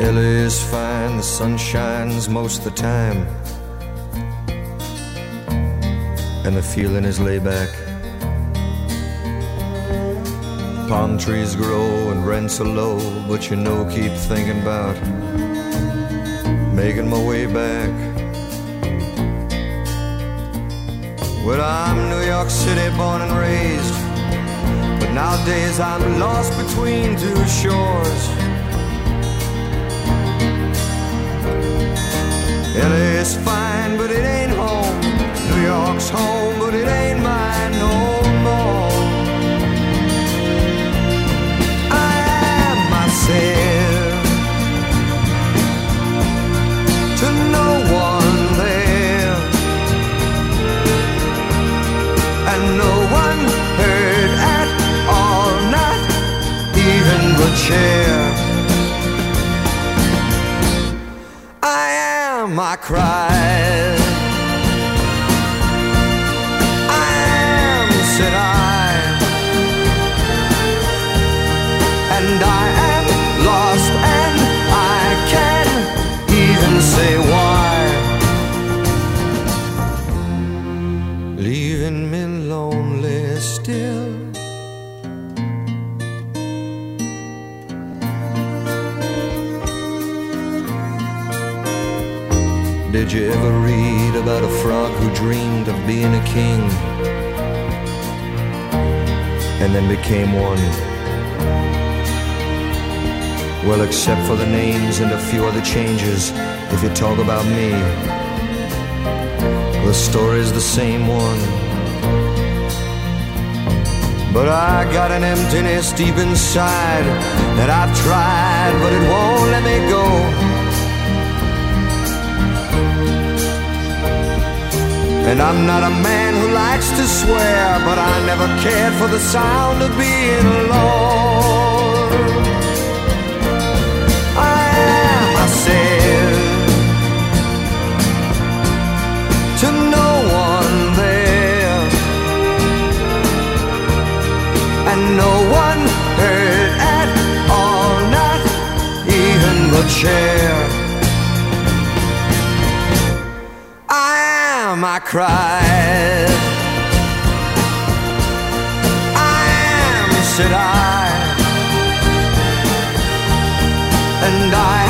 LA is fine, the sun shines most of the time, and the feeling is laid back. Palm trees grow and rents are low, but you know, keep thinking about making my way back. Well, I'm New York City born and raised, but nowadays I'm lost between two shores. LA is fine, but it ain't home. New York's home, but it ain't mine no more. I am myself to no one there, and no one heard at all, not even the chair. I cried, I am, said I, and I am lost, and I can't even say why. Leaving me lonely still. Did you ever read about a frog who dreamed of being a king and then became one? Well, except for the names and a few other changes, if you talk about me, the story's the same one. But I got an emptiness deep inside that I've tried, but it won't let me go. And I'm not a man who likes to swear, but I never cared for the sound of being alone. I am myself to no one there, and no one heard at all, not even the chair. I cried, I am, said I, and I